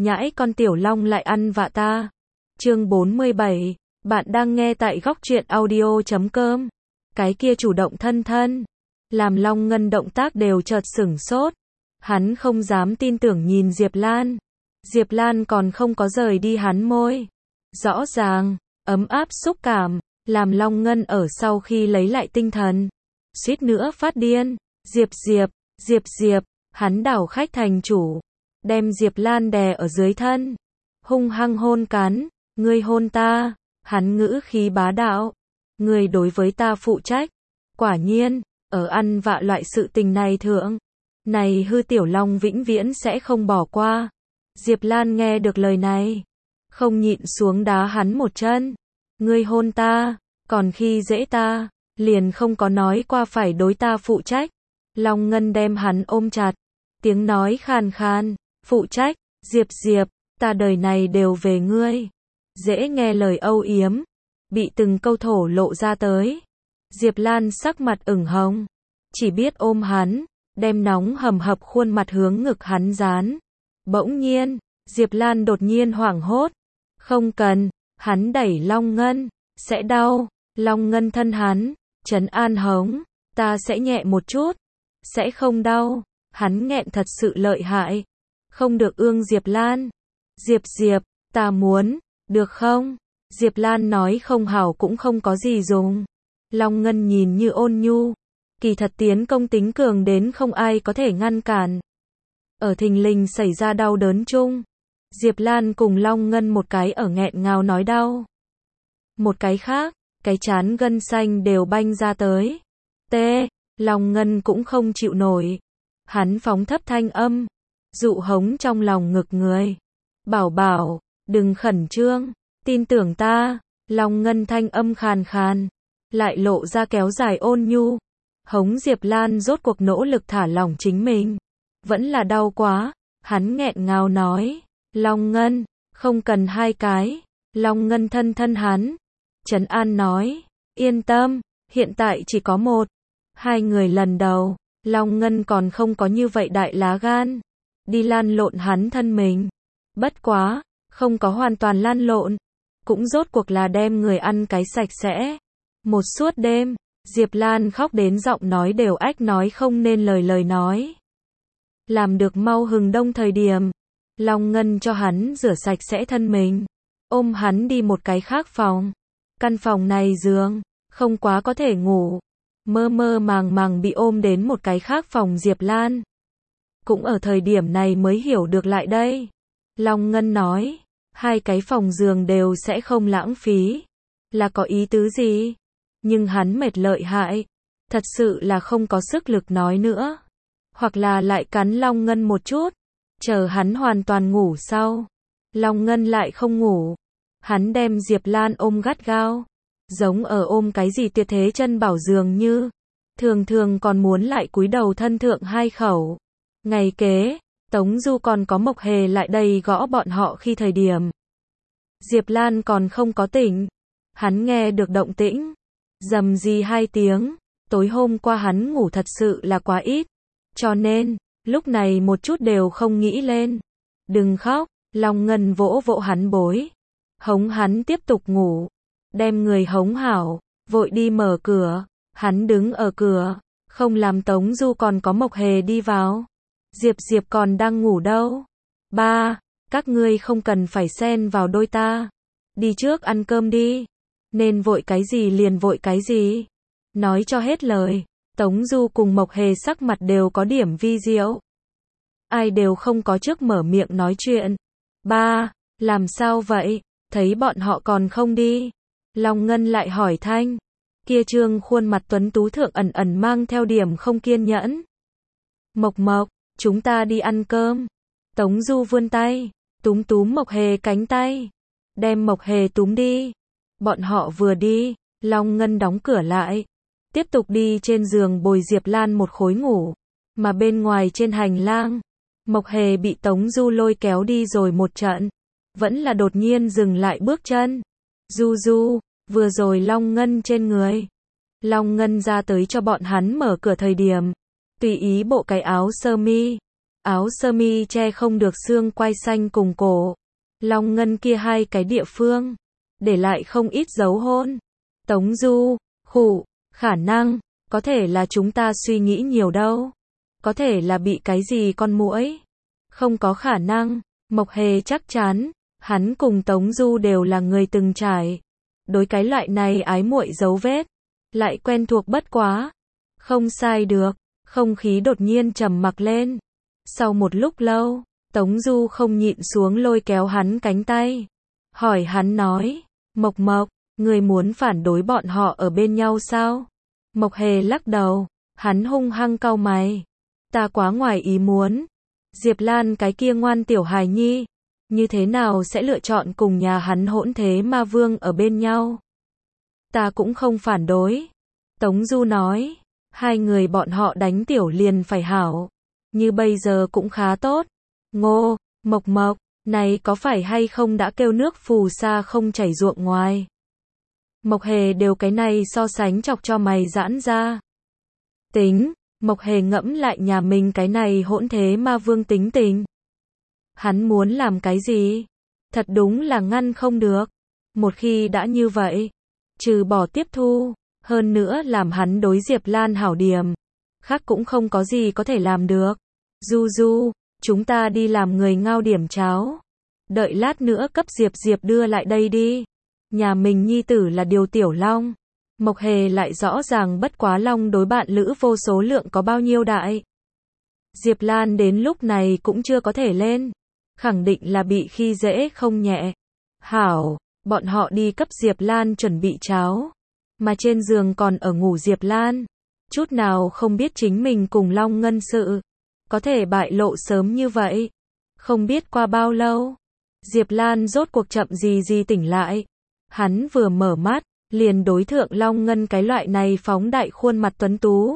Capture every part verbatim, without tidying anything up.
nhãi con tiểu long lại ăn vạ ta. Chương bốn mươi bảy, bạn đang nghe tại góc truyện audio chấm com. Cái kia chủ động thân thân, làm Long Ngân động tác đều chợt sửng sốt. Hắn không dám tin tưởng nhìn Diệp Lan. Diệp Lan còn không có rời đi hắn môi. Rõ ràng, ấm áp xúc cảm, làm Long Ngân ở sau khi lấy lại tinh thần. Suýt nữa phát điên. Diệp Diệp, Diệp Diệp, hắn đảo khách thành chủ. Đem Diệp Lan đè ở dưới thân. Hung hăng hôn cắn. Ngươi hôn ta. Hắn ngữ khí bá đạo. Ngươi đối với ta phụ trách. Quả nhiên, ở ăn vạ loại sự tình này thượng. Này hư tiểu long vĩnh viễn sẽ không bỏ qua. Diệp Lan nghe được lời này. Không nhịn xuống đá hắn một chân. Ngươi hôn ta, còn khi dễ ta, liền không có nói qua phải đối ta phụ trách. Long Ngân đem hắn ôm chặt. Tiếng nói khàn khàn. Phụ trách, Diệp Diệp, ta đời này đều về ngươi. Dễ nghe lời âu yếm. Bị từng câu thổ lộ ra tới. Diệp Lan sắc mặt ửng hồng. Chỉ biết ôm hắn. Đem nóng hầm hập khuôn mặt hướng ngực hắn dán. Bỗng nhiên, Diệp Lan đột nhiên hoảng hốt. Không cần, hắn đẩy Long Ngân. Sẽ đau. Long Ngân thân hắn. Trấn an hống. Ta sẽ nhẹ một chút. Sẽ không đau. Hắn nghẹn thật sự lợi hại. Không được ương Diệp Lan. Diệp Diệp, ta muốn. Được không? Diệp Lan nói không hảo cũng không có gì dùng. Long Ngân nhìn như ôn nhu. Kỳ thật tiến công tính cường đến không ai có thể ngăn cản. Ở thình lình xảy ra đau đớn chung. Diệp Lan cùng Long Ngân một cái ở nghẹn ngào nói đau. Một cái khác, cái chán gân xanh đều banh ra tới. Tê, Long Ngân cũng không chịu nổi. Hắn phóng thấp thanh âm. Dụ hống trong lòng ngực người. Bảo bảo, đừng khẩn trương. Tin tưởng ta. Long Ngân thanh âm khàn khàn. Lại lộ ra kéo dài ôn nhu. Hống Diệp Lan rốt cuộc nỗ lực thả lỏng chính mình. Vẫn là đau quá. Hắn nghẹn ngào nói. Long Ngân, không cần hai cái. Long Ngân thân thân hắn. Trấn an nói. Yên tâm, hiện tại chỉ có một. Hai người lần đầu. Long Ngân còn không có như vậy đại lá gan. Đi lan lộn hắn thân mình. Bất quá, không có hoàn toàn lan lộn. Cũng rốt cuộc là đem người ăn cái sạch sẽ. Một suốt đêm, Diệp Lan khóc đến giọng nói đều ách nói không nên lời lời nói. Làm được mau hừng đông thời điểm. Long Ngân cho hắn rửa sạch sẽ thân mình. Ôm hắn đi một cái khác phòng. Căn phòng này giường, không quá có thể ngủ. Mơ mơ màng màng bị ôm đến một cái khác phòng Diệp Lan. Cũng ở thời điểm này mới hiểu được lại đây. Long Ngân nói, hai cái phòng giường đều sẽ không lãng phí. Là có ý tứ gì? Nhưng hắn mệt lợi hại. Thật sự là không có sức lực nói nữa. Hoặc là lại cắn Long Ngân một chút. Chờ hắn hoàn toàn ngủ sau. Long Ngân lại không ngủ. Hắn đem Diệp Lan ôm gắt gao. Giống ở ôm cái gì tuyệt thế chân bảo dường như. Thường thường còn muốn lại cúi đầu thân thượng hai khẩu. Ngày kế, Tống Du còn có Mộc Hề lại đây gõ bọn họ khi thời điểm. Diệp Lan còn không có tỉnh. Hắn nghe được động tĩnh. Rầm rì hai tiếng. Tối hôm qua hắn ngủ thật sự là quá ít. Cho nên, lúc này một chút đều không nghĩ lên. Đừng khóc, Long Ngân vỗ vỗ hắn bối. Hống hắn tiếp tục ngủ. Đem người hống hảo, vội đi mở cửa. Hắn đứng ở cửa, không làm Tống Du còn có Mộc Hề đi vào. Diệp Diệp còn đang ngủ đâu. Ba, các ngươi không cần phải xen vào đôi ta. Đi trước ăn cơm đi. Nên vội cái gì liền vội cái gì. Nói cho hết lời. Tống Du cùng Mộc Hề sắc mặt đều có điểm vi diệu. Ai đều không có trước mở miệng nói chuyện. Ba, làm sao vậy? Thấy bọn họ còn không đi. Long Ngân lại hỏi thanh. Kia trương khuôn mặt tuấn tú thượng ẩn ẩn mang theo điểm không kiên nhẫn. Mộc Mộc, chúng ta đi ăn cơm. Tống Du vươn tay, túm túm Mộc Hề cánh tay. Đem Mộc Hề túm đi. Bọn họ vừa đi, Long Ngân đóng cửa lại. Tiếp tục đi trên giường bồi Diệp Lan một khối ngủ. Mà bên ngoài trên hành lang, Mộc Hề bị Tống Du lôi kéo đi rồi một trận. Vẫn là đột nhiên dừng lại bước chân. Du Du, vừa rồi Long Ngân trên người. Long Ngân ra tới cho bọn hắn mở cửa thời điểm. Tùy ý bộ cái áo sơ mi. áo sơ mi che không được xương quai xanh cùng cổ. Long ngân kia hai cái địa phương, để lại không ít dấu hôn. Tống Du, khụ, khả năng, có thể là chúng ta suy nghĩ nhiều đâu. Có thể là bị cái gì con muỗi. Không có khả năng, Mộc Hề chắc chắn, hắn cùng Tống Du đều là người từng trải. Đối cái loại này ái muội dấu vết, lại quen thuộc bất quá. Không sai được, không khí đột nhiên trầm mặc lên. Sau một lúc lâu, Tống Du không nhịn xuống lôi kéo hắn cánh tay. Hỏi hắn nói, Mộc Mộc, người muốn phản đối bọn họ ở bên nhau sao? Mộc Hề lắc đầu, hắn hung hăng cau mày. Ta quá ngoài ý muốn. Diệp Lan cái kia ngoan tiểu hài nhi, như thế nào sẽ lựa chọn cùng nhà hắn hỗn thế ma vương ở bên nhau? Ta cũng không phản đối. Tống Du nói, hai người bọn họ đánh tiểu liền phải hảo. Như bây giờ cũng khá tốt. Ngô, Mộc Mộc, này có phải hay không đã kêu nước phù sa không chảy ruộng ngoài? Mộc Hề đều cái này so sánh chọc cho mày giãn ra. Tính, Mộc Hề ngẫm lại nhà mình cái này hỗn thế ma vương tính tình. Hắn muốn làm cái gì? Thật đúng là ngăn không được. Một khi đã như vậy, trừ bỏ tiếp thu, hơn nữa làm hắn đối Diệp Lan hảo điểm, khác cũng không có gì có thể làm được. Du Du, chúng ta đi làm người ngao điểm cháo. Đợi lát nữa cấp Diệp Diệp đưa lại đây đi. Nhà mình nhi tử là điều tiểu long. Mộc Hề lại rõ ràng bất quá long đối bạn lữ vô số lượng có bao nhiêu đại. Diệp Lan đến lúc này cũng chưa có thể lên. Khẳng định là bị khi dễ không nhẹ. Hảo, bọn họ đi cấp Diệp Lan chuẩn bị cháo. Mà trên giường còn ở ngủ Diệp Lan. Chút nào không biết chính mình cùng Long Ngân sự. Có thể bại lộ sớm như vậy. Không biết qua bao lâu. Diệp Lan rốt cuộc chậm gì gì tỉnh lại. Hắn vừa mở mắt, liền đối thượng Long Ngân cái loại này phóng đại khuôn mặt tuấn tú.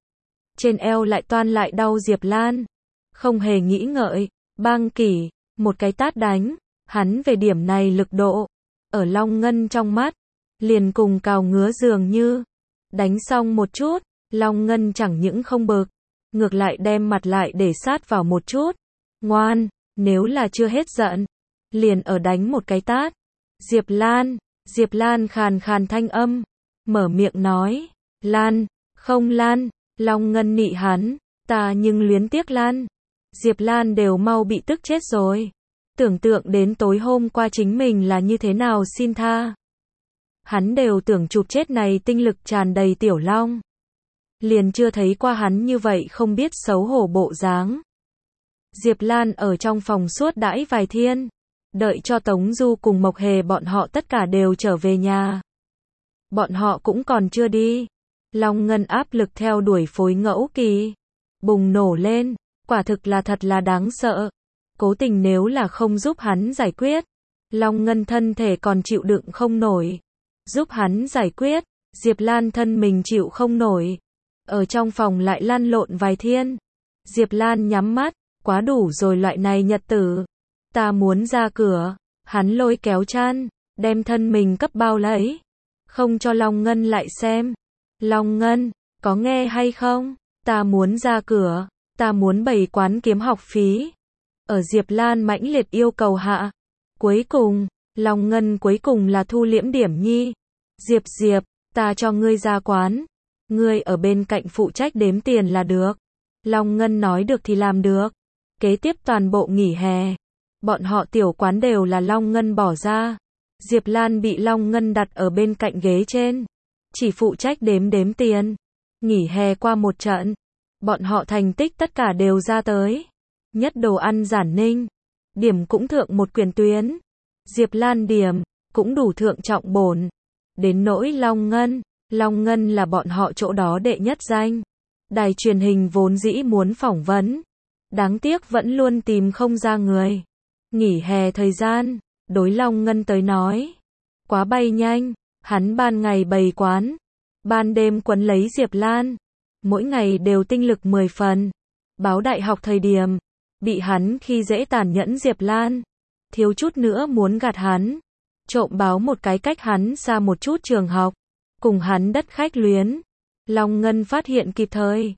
Trên eo lại toan lại đau Diệp Lan. Không hề nghĩ ngợi, bang kỷ, một cái tát đánh. Hắn về điểm này lực độ. Ở Long Ngân trong mắt, liền cùng cào ngứa dường như. Đánh xong một chút, Long Ngân chẳng những không bực, ngược lại đem mặt lại để sát vào một chút. Ngoan, nếu là chưa hết giận, liền ở đánh một cái tát. Diệp Lan, Diệp Lan khàn khàn thanh âm, mở miệng nói, Lan, không Lan, Long Ngân nị hắn, ta nhưng luyến tiếc Lan. Diệp Lan đều mau bị tức chết rồi. Tưởng tượng đến tối hôm qua chính mình là như thế nào xin tha. Hắn đều tưởng chụp chết này tinh lực tràn đầy tiểu long. Liền chưa thấy qua hắn như vậy không biết xấu hổ bộ dáng. Diệp Lan ở trong phòng suốt đãi vài thiên. Đợi cho Tống Du cùng Mộc Hề bọn họ tất cả đều trở về nhà. Bọn họ cũng còn chưa đi. Long Ngân áp lực theo đuổi phối ngẫu kỳ. Bùng nổ lên. Quả thực là thật là đáng sợ. Cố tình nếu là không giúp hắn giải quyết. Long Ngân thân thể còn chịu đựng không nổi. Giúp hắn giải quyết. Diệp Lan thân mình chịu không nổi. Ở trong phòng lại lăn lộn vài thiên. Diệp Lan nhắm mắt. Quá đủ rồi loại này nhật tử. Ta muốn ra cửa. Hắn lôi kéo chăn. Đem thân mình cấp bao lấy. Không cho Long Ngân lại xem. Long Ngân, có nghe hay không? Ta muốn ra cửa. Ta muốn bày quán kiếm học phí. Ở Diệp Lan mãnh liệt yêu cầu hạ. Cuối cùng, Long Ngân cuối cùng là thu liễm điểm nhi. Diệp Diệp, ta cho ngươi ra quán. Ngươi ở bên cạnh phụ trách đếm tiền là được. Long Ngân nói được thì làm được. Kế tiếp toàn bộ nghỉ hè. Bọn họ tiểu quán đều là Long Ngân bỏ ra. Diệp Lan bị Long Ngân đặt ở bên cạnh ghế trên. Chỉ phụ trách đếm đếm tiền. Nghỉ hè qua một trận. Bọn họ thành tích tất cả đều ra tới. Nhất đồ ăn giản ninh. Điểm cũng thượng một quyền tuyến. Diệp Lan điểm, cũng đủ thượng trọng bổn. Đến nỗi Long Ngân. Long Ngân là bọn họ chỗ đó đệ nhất danh. Đài truyền hình vốn dĩ muốn phỏng vấn. Đáng tiếc vẫn luôn tìm không ra người. Nghỉ hè thời gian, đối Long Ngân tới nói. Quá bay nhanh, hắn ban ngày bày quán. Ban đêm quấn lấy Diệp Lan. Mỗi ngày đều tinh lực mười phần. Báo đại học thời điểm. Bị hắn khi dễ tàn nhẫn Diệp Lan. Thiếu chút nữa muốn gạt hắn. Trộm báo một cái cách hắn xa một chút trường học. Cùng hắn đất khách luyến. Long Ngân phát hiện kịp thời.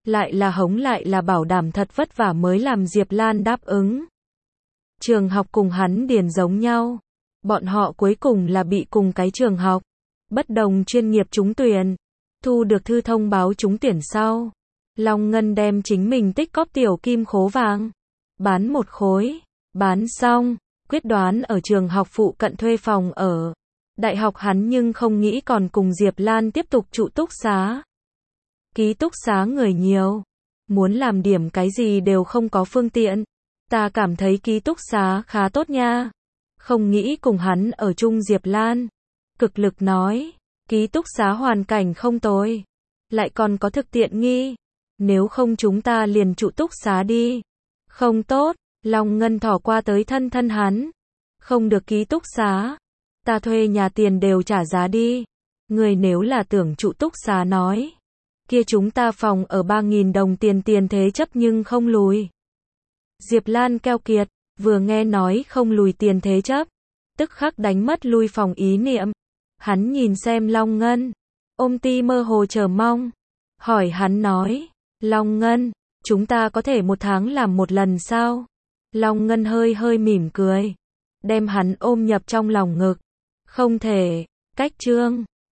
lại là hống lại là bảo đảm thật vất vả mới làm Diệp Lan đáp ứng. Trường học cùng hắn điền giống nhau. Bọn họ cuối cùng là bị cùng cái trường học. Bất đồng chuyên nghiệp trúng tuyển. Thu được thư thông báo trúng tuyển sau. Long Ngân đem chính mình tích cóp tiểu kim khố vàng. Bán một khối. Bán xong. Quyết đoán ở trường học phụ cận thuê phòng ở. Đại học hắn nhưng không nghĩ còn cùng Diệp Lan tiếp tục trụ túc xá. Ký túc xá người nhiều. Muốn làm điểm cái gì đều không có phương tiện. Ta cảm thấy ký túc xá khá tốt nha. Không nghĩ cùng hắn ở chung Diệp Lan. Cực lực nói. Ký túc xá hoàn cảnh không tồi. Lại còn có thực tiện nghi. Nếu không chúng ta liền trụ túc xá đi. Không tốt. Long Ngân thỏ qua tới thân thân hắn. Không được ký túc xá. Ta thuê nhà tiền đều trả giá đi. Người nếu là tưởng trụ túc xá nói. Kia chúng ta phòng ở ba nghìn đồng tiền tiền thế chấp nhưng không lùi. Diệp Lan keo kiệt, vừa nghe nói không lùi tiền thế chấp. Tức khắc đánh mất lui phòng ý niệm. Hắn nhìn xem Long Ngân. Ôm ti mơ hồ chờ mong. Hỏi hắn nói. Long Ngân, chúng ta có thể một tháng làm một lần sao? Long Ngân hơi hơi mỉm cười. Đem hắn ôm nhập trong lòng ngực. Không thể. Cách chương.